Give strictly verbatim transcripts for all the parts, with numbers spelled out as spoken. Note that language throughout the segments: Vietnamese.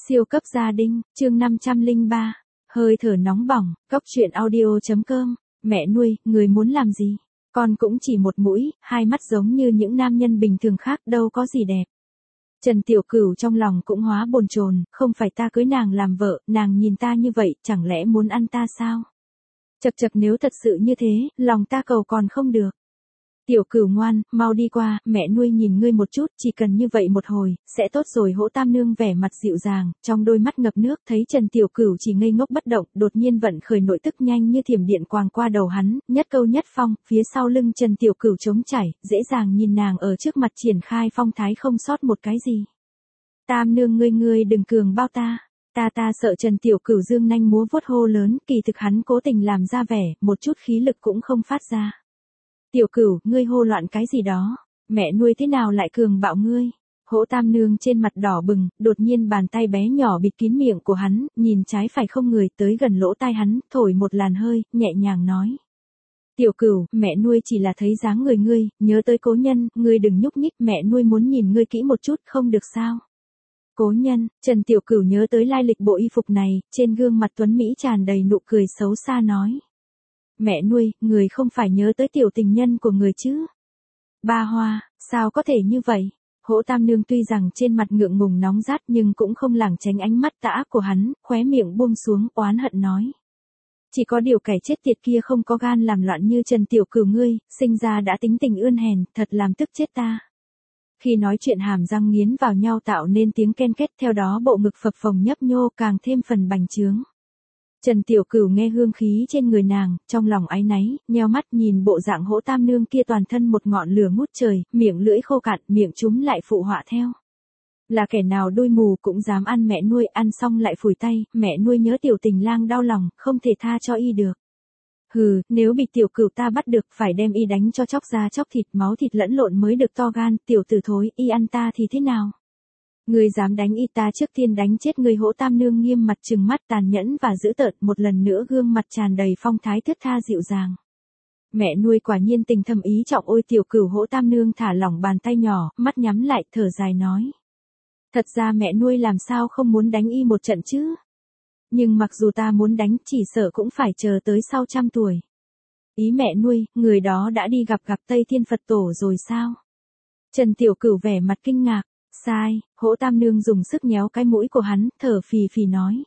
Siêu cấp gia đình, chương năm trăm lẻ ba, hơi thở nóng bỏng, cốc truyện audio.com, mẹ nuôi, người muốn làm gì? Con cũng chỉ một mũi, hai mắt giống như những nam nhân bình thường khác đâu có gì đẹp. Trần Tiểu Cửu trong lòng cũng hóa bồn chồn, không phải ta cưới nàng làm vợ, nàng nhìn ta như vậy, chẳng lẽ muốn ăn ta sao? Chật chật nếu thật sự như thế, lòng ta cầu còn không được. Tiểu Cửu ngoan, mau đi qua, mẹ nuôi nhìn ngươi một chút, chỉ cần như vậy một hồi, sẽ tốt rồi. Hỗ Tam Nương vẻ mặt dịu dàng, trong đôi mắt ngập nước, thấy Trần Tiểu Cửu chỉ ngây ngốc bất động, đột nhiên vận khởi nội tức nhanh như thiểm điện quàng qua đầu hắn, nhất câu nhất phong, phía sau lưng Trần Tiểu Cửu trống chảy, dễ dàng nhìn nàng ở trước mặt triển khai phong thái không sót một cái gì. Tam Nương ngươi ngươi đừng cường bao ta. Ta ta sợ. Trần Tiểu Cửu dương nanh múa vuốt hô lớn, kỳ thực hắn cố tình làm ra vẻ, một chút khí lực cũng không phát ra. Tiểu Cửu, ngươi hô loạn cái gì đó? Mẹ nuôi thế nào lại cường bạo ngươi? Hỗ Tam Nương trên mặt đỏ bừng, đột nhiên bàn tay bé nhỏ bịt kín miệng của hắn, nhìn trái phải không người, tới gần lỗ tai hắn, thổi một làn hơi, nhẹ nhàng nói. Tiểu Cửu, mẹ nuôi chỉ là thấy dáng người ngươi, nhớ tới cố nhân, ngươi đừng nhúc nhích, mẹ nuôi muốn nhìn ngươi kỹ một chút, không được sao? Cố nhân, Trần Tiểu Cửu nhớ tới lai lịch bộ y phục này, trên gương mặt tuấn Mỹ tràn đầy nụ cười xấu xa nói. Mẹ nuôi, người không phải nhớ tới tiểu tình nhân của người chứ? Ba Hoa, sao có thể như vậy? Hỗ Tam Nương tuy rằng trên mặt ngượng ngùng nóng rát nhưng cũng không lảng tránh ánh mắt tà ác của hắn, khóe miệng buông xuống, oán hận nói. Chỉ có điều kẻ chết tiệt kia không có gan làm loạn như Trần Tiểu Cửu ngươi, sinh ra đã tính tình ươn hèn, thật làm tức chết ta. Khi nói chuyện hàm răng nghiến vào nhau tạo nên tiếng ken két, theo đó bộ ngực phập phồng nhấp nhô càng thêm phần bành trướng. Trần Tiểu Cửu nghe hương khí trên người nàng, trong lòng áy náy, nheo mắt nhìn bộ dạng Hỗ Tam Nương kia toàn thân một ngọn lửa ngút trời, miệng lưỡi khô cạn, miệng chúng lại phụ họa theo. Là kẻ nào đôi mù cũng dám ăn mẹ nuôi, ăn xong lại phủi tay, mẹ nuôi nhớ tiểu tình lang đau lòng, không thể tha cho y được. Hừ, nếu bị Tiểu Cửu ta bắt được, phải đem y đánh cho chóc da chóc thịt, máu thịt lẫn lộn mới được to gan, tiểu tử thối, y ăn ta thì thế nào? Ngươi dám đánh y ta trước tiên đánh chết ngươi. Hỗ Tam Nương nghiêm mặt trừng mắt tàn nhẫn và dữ tợn, một lần nữa gương mặt tràn đầy phong thái thướt tha dịu dàng. Mẹ nuôi quả nhiên tình thâm ý trọng. Ôi Tiểu Cửu. Hỗ Tam Nương thả lỏng bàn tay nhỏ, mắt nhắm lại, thở dài nói. Thật ra mẹ nuôi làm sao không muốn đánh y một trận chứ? Nhưng mặc dù ta muốn đánh, chỉ sợ cũng phải chờ tới sau trăm tuổi. Ý mẹ nuôi, người đó đã đi gặp gặp Tây Thiên Phật Tổ rồi sao? Trần Tiểu Cửu vẻ mặt kinh ngạc. Sai. Hỗ Tam Nương dùng sức nhéo cái mũi của hắn, thở phì phì nói.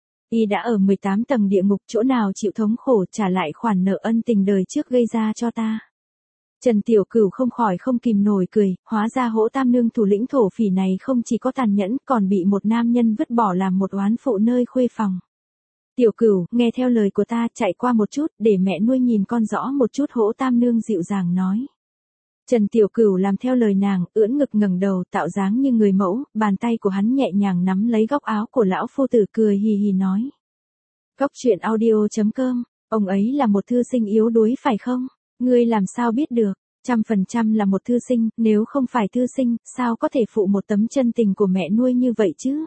Y đã ở mười tám tầng địa ngục, chỗ nào chịu thống khổ, trả lại khoản nợ ân tình đời trước gây ra cho ta. Trần Tiểu Cửu không khỏi không kìm nổi cười, hóa ra Hỗ Tam Nương thủ lĩnh thổ phỉ này không chỉ có tàn nhẫn, còn bị một nam nhân vứt bỏ làm một oán phụ nơi khuê phòng. Tiểu Cửu, nghe theo lời của ta, chạy qua một chút, để mẹ nuôi nhìn con rõ một chút. Hỗ Tam Nương dịu dàng nói. Trần Tiểu Cửu làm theo lời nàng, ưỡn ngực ngẩng đầu, tạo dáng như người mẫu, bàn tay của hắn nhẹ nhàng nắm lấy góc áo của lão phu tử, cười hì hì nói. Cốc truyện audio.com, ông ấy là một thư sinh yếu đuối phải không? Ngươi làm sao biết được? Trăm phần trăm là một thư sinh, nếu không phải thư sinh, sao có thể phụ một tấm chân tình của mẹ nuôi như vậy chứ?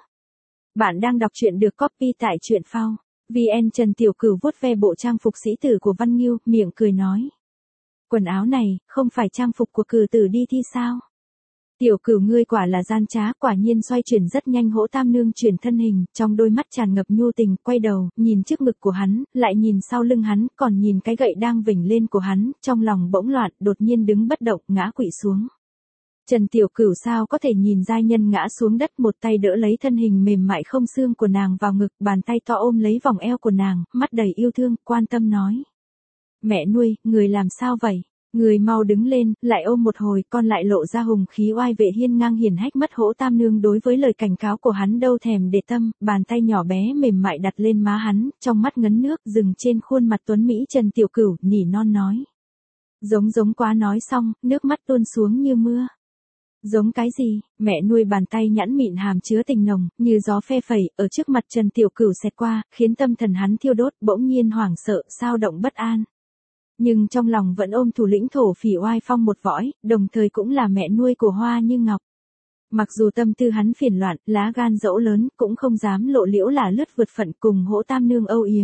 Bạn đang đọc truyện được copy tại truyện phao. vn. Trần Tiểu Cửu vuốt ve bộ trang phục sĩ tử của Văn Nghiêu, miệng cười nói. Quần áo này, không phải trang phục của cử tử đi thi sao? Tiểu Cửu ngươi quả là gian trá, quả nhiên. Xoay chuyển rất nhanh. Hỗ Tam Nương chuyển thân hình, trong đôi mắt tràn ngập nhu tình, quay đầu, nhìn trước ngực của hắn, lại nhìn sau lưng hắn, còn nhìn cái gậy đang vểnh lên của hắn, trong lòng bỗng loạn, đột nhiên đứng bất động, ngã quỵ xuống. Trần Tiểu Cửu sao có thể nhìn giai nhân ngã xuống đất, một tay đỡ lấy thân hình mềm mại không xương của nàng vào ngực, bàn tay to ôm lấy vòng eo của nàng, mắt đầy yêu thương, quan tâm nói. Mẹ nuôi, người làm sao vậy? Người mau đứng lên, lại ôm một hồi, con lại lộ ra hùng khí oai vệ hiên ngang hiển hách. Mất Hỗ Tam Nương đối với lời cảnh cáo của hắn đâu thèm để tâm, bàn tay nhỏ bé mềm mại đặt lên má hắn, trong mắt ngấn nước, dừng trên khuôn mặt tuấn Mỹ Trần Tiểu Cửu, nỉ non nói. Giống giống quá. Nói xong, nước mắt tuôn xuống như mưa. Giống cái gì? Mẹ nuôi bàn tay nhẵn mịn hàm chứa tình nồng, như gió phe phẩy, ở trước mặt Trần Tiểu Cửu xẹt qua, khiến tâm thần hắn thiêu đốt, bỗng nhiên hoảng sợ, sao động bất an. Nhưng trong lòng vẫn ôm thủ lĩnh thổ phỉ oai phong một või, đồng thời cũng là mẹ nuôi của Hoa Như Ngọc. Mặc dù tâm tư hắn phiền loạn, lá gan dẫu lớn, cũng không dám lộ liễu là lướt vượt phận cùng Hỗ Tam Nương âu yếm.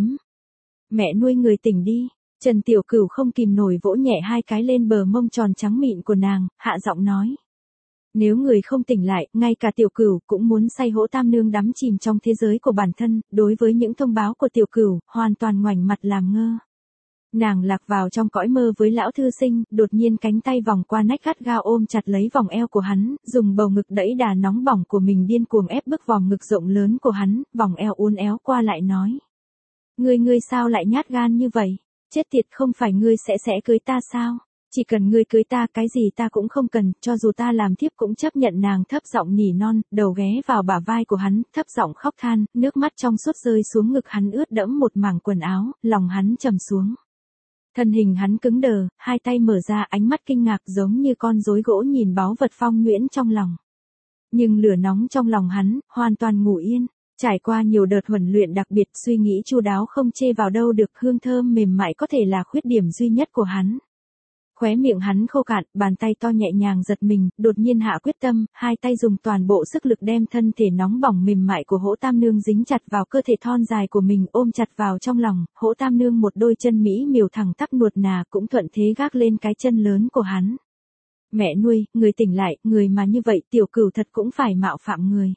Mẹ nuôi người tỉnh đi. Trần Tiểu Cửu không kìm nổi vỗ nhẹ hai cái lên bờ mông tròn trắng mịn của nàng, hạ giọng nói. Nếu người không tỉnh lại, ngay cả tiểu cửu cũng muốn say hỗ tam nương đắm chìm trong thế giới của bản thân, đối với những thông báo của tiểu cửu, hoàn toàn ngoảnh mặt làm ngơ. Nàng lạc vào trong cõi mơ với lão thư sinh, đột nhiên cánh tay vòng qua nách gắt gao ôm chặt lấy vòng eo của hắn, dùng bầu ngực đẩy đà nóng bỏng của mình điên cuồng ép bức vòng ngực rộng lớn của hắn, vòng eo uốn éo qua lại nói. Ngươi ngươi sao lại nhát gan như vậy? Chết tiệt, không phải ngươi sẽ sẽ cưới ta sao? Chỉ cần ngươi cưới ta, cái gì ta cũng không cần, cho dù ta làm thiếp cũng chấp nhận. Nàng thấp giọng nỉ non, đầu ghé vào bả vai của hắn, thấp giọng khóc than, nước mắt trong suốt rơi xuống ngực hắn ướt đẫm một mảng quần áo, lòng hắn trầm xuống. Thân hình hắn cứng đờ, hai tay mở ra, ánh mắt kinh ngạc giống như con rối gỗ nhìn báu vật phong nhuyễn trong lòng. Nhưng lửa nóng trong lòng hắn, hoàn toàn ngủ yên. Trải qua nhiều đợt huấn luyện đặc biệt, suy nghĩ chu đáo không chê vào đâu được, hương thơm mềm mại có thể là khuyết điểm duy nhất của hắn. Khóe miệng hắn khô cạn, bàn tay to nhẹ nhàng giật mình, đột nhiên hạ quyết tâm, hai tay dùng toàn bộ sức lực đem thân thể nóng bỏng mềm mại của Hỗ Tam Nương dính chặt vào cơ thể thon dài của mình, ôm chặt vào trong lòng. Hỗ Tam Nương một đôi chân mỹ miều thẳng tắp nuột nà cũng thuận thế gác lên cái chân lớn của hắn. Mẹ nuôi, người tỉnh lại, người mà như vậy tiểu cửu thật cũng phải mạo phạm người.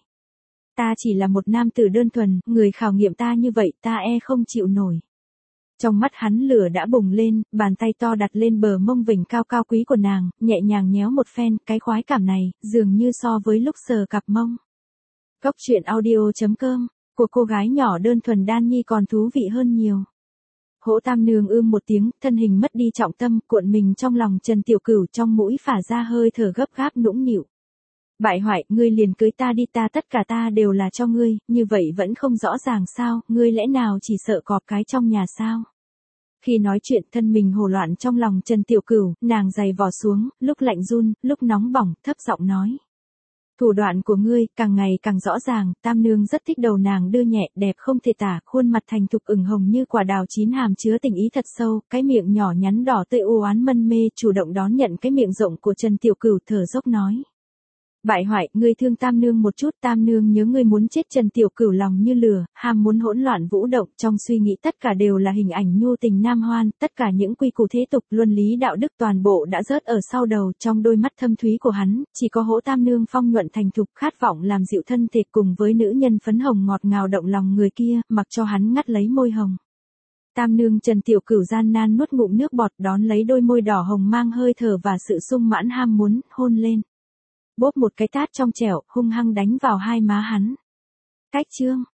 Ta chỉ là một nam tử đơn thuần, người khảo nghiệm ta như vậy ta e không chịu nổi. Trong mắt hắn lửa đã bùng lên, bàn tay to đặt lên bờ mông vểnh cao cao quý của nàng, nhẹ nhàng nhéo một phen, cái khoái cảm này, dường như so với lúc sờ cặp mông. Cốc truyện audio chấm com, của cô gái nhỏ đơn thuần Đan Nhi còn thú vị hơn nhiều. Hỗ Tam Nương ưm một tiếng, thân hình mất đi trọng tâm, cuộn mình trong lòng Trần Tiểu Cửu, trong mũi phả ra hơi thở gấp gáp nũng nịu. Bại hoại, ngươi liền cưới ta đi, ta tất cả ta đều là cho ngươi, như vậy vẫn không rõ ràng sao, ngươi lẽ nào chỉ sợ cọp cái trong nhà sao? Khi nói chuyện thân mình hồ loạn trong lòng Trần Tiểu Cửu, nàng giày vò xuống, lúc lạnh run, lúc nóng bỏng, thấp giọng nói. Thủ đoạn của ngươi, càng ngày càng rõ ràng, Tam Nương rất thích đầu nàng đưa nhẹ, đẹp không thể tả, khuôn mặt thành thục ửng hồng như quả đào chín hàm chứa tình ý thật sâu, cái miệng nhỏ nhắn đỏ tươi u oán mân mê, chủ động đón nhận cái miệng rộng của Trần Tiểu Cửu, thở dốc nói. Bại hoại, ngươi thương Tam Nương một chút, Tam Nương nhớ ngươi muốn chết. Trần Tiểu Cửu lòng như lửa, ham muốn hỗn loạn vũ động, trong suy nghĩ tất cả đều là hình ảnh nhu tình nam hoan, tất cả những quy củ thế tục, luân lý đạo đức toàn bộ đã rớt ở sau đầu, trong đôi mắt thâm thúy của hắn, chỉ có Hỗ Tam Nương phong nhuận thành thục, khát vọng làm dịu thân thể cùng với nữ nhân phấn hồng ngọt ngào động lòng người kia, mặc cho hắn ngắt lấy môi hồng. Tam Nương Trần Tiểu Cửu gian nan nuốt ngụm nước bọt, đón lấy đôi môi đỏ hồng mang hơi thở và sự sung mãn ham muốn, hôn lên. Bóp một cái tát trong trẻo, hung hăng đánh vào hai má hắn. Cách chương.